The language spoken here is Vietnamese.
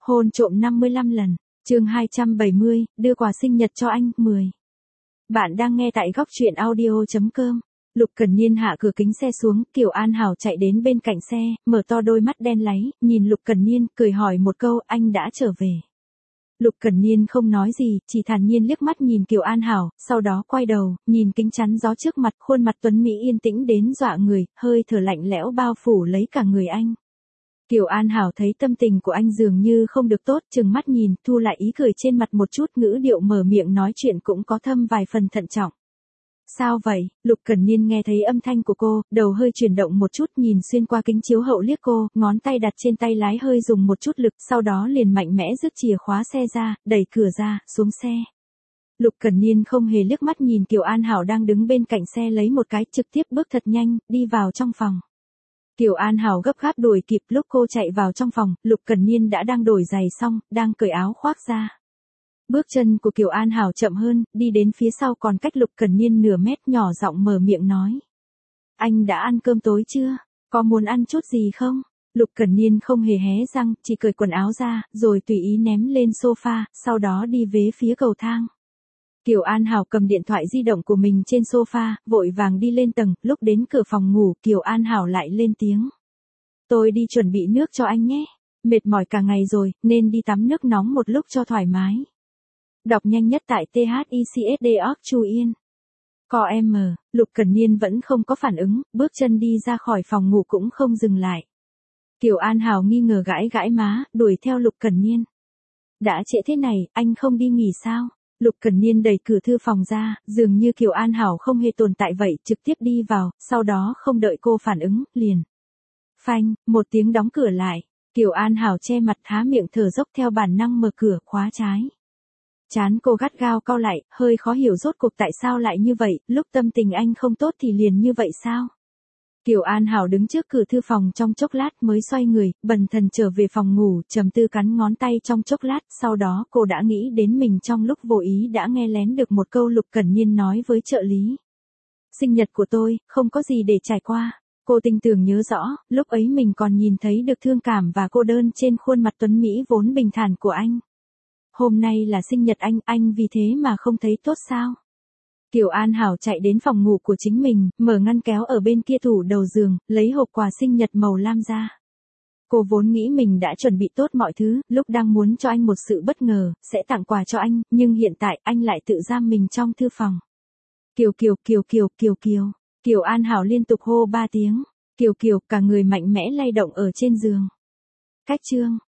Hôn trộm 55 lần. Chương 270, đưa quà sinh nhật cho anh, 10. Bạn đang nghe tại góc truyện audio.com. Lục Cần Niên hạ cửa kính xe xuống, Kiều An Hảo chạy đến bên cạnh xe, mở to đôi mắt đen láy, nhìn Lục Cần Niên, cười hỏi một câu, anh đã trở về. Lục Cần Niên không nói gì, chỉ thản nhiên liếc mắt nhìn Kiều An Hảo, sau đó quay đầu, nhìn kính chắn gió trước mặt, khuôn mặt tuấn mỹ yên tĩnh đến dọa người, hơi thở lạnh lẽo bao phủ lấy cả người anh. Kiều An Hảo thấy tâm tình của anh dường như không được tốt, trừng mắt nhìn, thu lại ý cười trên mặt một chút, ngữ điệu mở miệng nói chuyện cũng có thâm vài phần thận trọng. Sao vậy? Lục Cần Niên nghe thấy âm thanh của cô, đầu hơi chuyển động một chút, nhìn xuyên qua kính chiếu hậu liếc cô, ngón tay đặt trên tay lái hơi dùng một chút lực, sau đó liền mạnh mẽ rút chìa khóa xe ra, đẩy cửa ra, xuống xe. Lục Cần Niên không hề liếc mắt nhìn Kiều An Hảo đang đứng bên cạnh xe lấy một cái, trực tiếp bước thật nhanh, đi vào trong phòng. Kiều An Hảo gấp gáp đuổi kịp, lúc cô chạy vào trong phòng, Lục Cần Niên đã đang đổi giày xong, đang cởi áo khoác ra. Bước chân của Kiều An Hảo chậm hơn, đi đến phía sau còn cách Lục Cần Niên nửa mét, nhỏ giọng mở miệng nói. Anh đã ăn cơm tối chưa? Có muốn ăn chút gì không? Lục Cần Niên không hề hé răng, chỉ cởi quần áo ra, rồi tùy ý ném lên sofa, sau đó đi về phía cầu thang. Kiều An Hảo cầm điện thoại di động của mình trên sofa, vội vàng đi lên tầng, lúc đến cửa phòng ngủ, Kiều An Hảo lại lên tiếng. Tôi đi chuẩn bị nước cho anh nhé. Mệt mỏi cả ngày rồi, nên đi tắm nước nóng một lúc cho thoải mái. Đọc nhanh nhất tại THICSD.org Chu Yên. Com, Lục Cần Niên vẫn không có phản ứng, bước chân đi ra khỏi phòng ngủ cũng không dừng lại. Kiều An Hảo nghi ngờ gãi gãi má, đuổi theo Lục Cần Niên. Đã trễ thế này, anh không đi nghỉ sao? Lục Cần Niên đẩy cửa thư phòng ra, dường như Kiều An Hảo không hề tồn tại vậy, trực tiếp đi vào, sau đó không đợi cô phản ứng, liền. Phanh, một tiếng đóng cửa lại. Kiều An Hảo che mặt há miệng thở dốc theo bản năng mở cửa, khóa trái. Trán cô gắt gao cau lại, hơi khó hiểu rốt cuộc tại sao lại như vậy, lúc tâm tình anh không tốt thì liền như vậy sao? Kiều An Hảo đứng trước cửa thư phòng trong chốc lát mới xoay người, bần thần trở về phòng ngủ, trầm tư cắn ngón tay trong chốc lát, sau đó cô đã nghĩ đến mình trong lúc vô ý đã nghe lén được một câu Lục Cần Niên nói với trợ lý. Sinh nhật của tôi, không có gì để trải qua. Cô tinh tường nhớ rõ, lúc ấy mình còn nhìn thấy được thương cảm và cô đơn trên khuôn mặt tuấn Mỹ vốn bình thản của anh. Hôm nay là sinh nhật anh vì thế mà không thấy tốt sao? Kiều An Hảo chạy đến phòng ngủ của chính mình, mở ngăn kéo ở bên kia tủ đầu giường, lấy hộp quà sinh nhật màu lam ra. Cô vốn nghĩ mình đã chuẩn bị tốt mọi thứ, lúc đang muốn cho anh một sự bất ngờ, sẽ tặng quà cho anh, nhưng hiện tại anh lại tự giam mình trong thư phòng. Kiều. Kiều An Hảo liên tục hô 3 tiếng. Kiều, cả người mạnh mẽ lay động ở trên giường. Cách chương.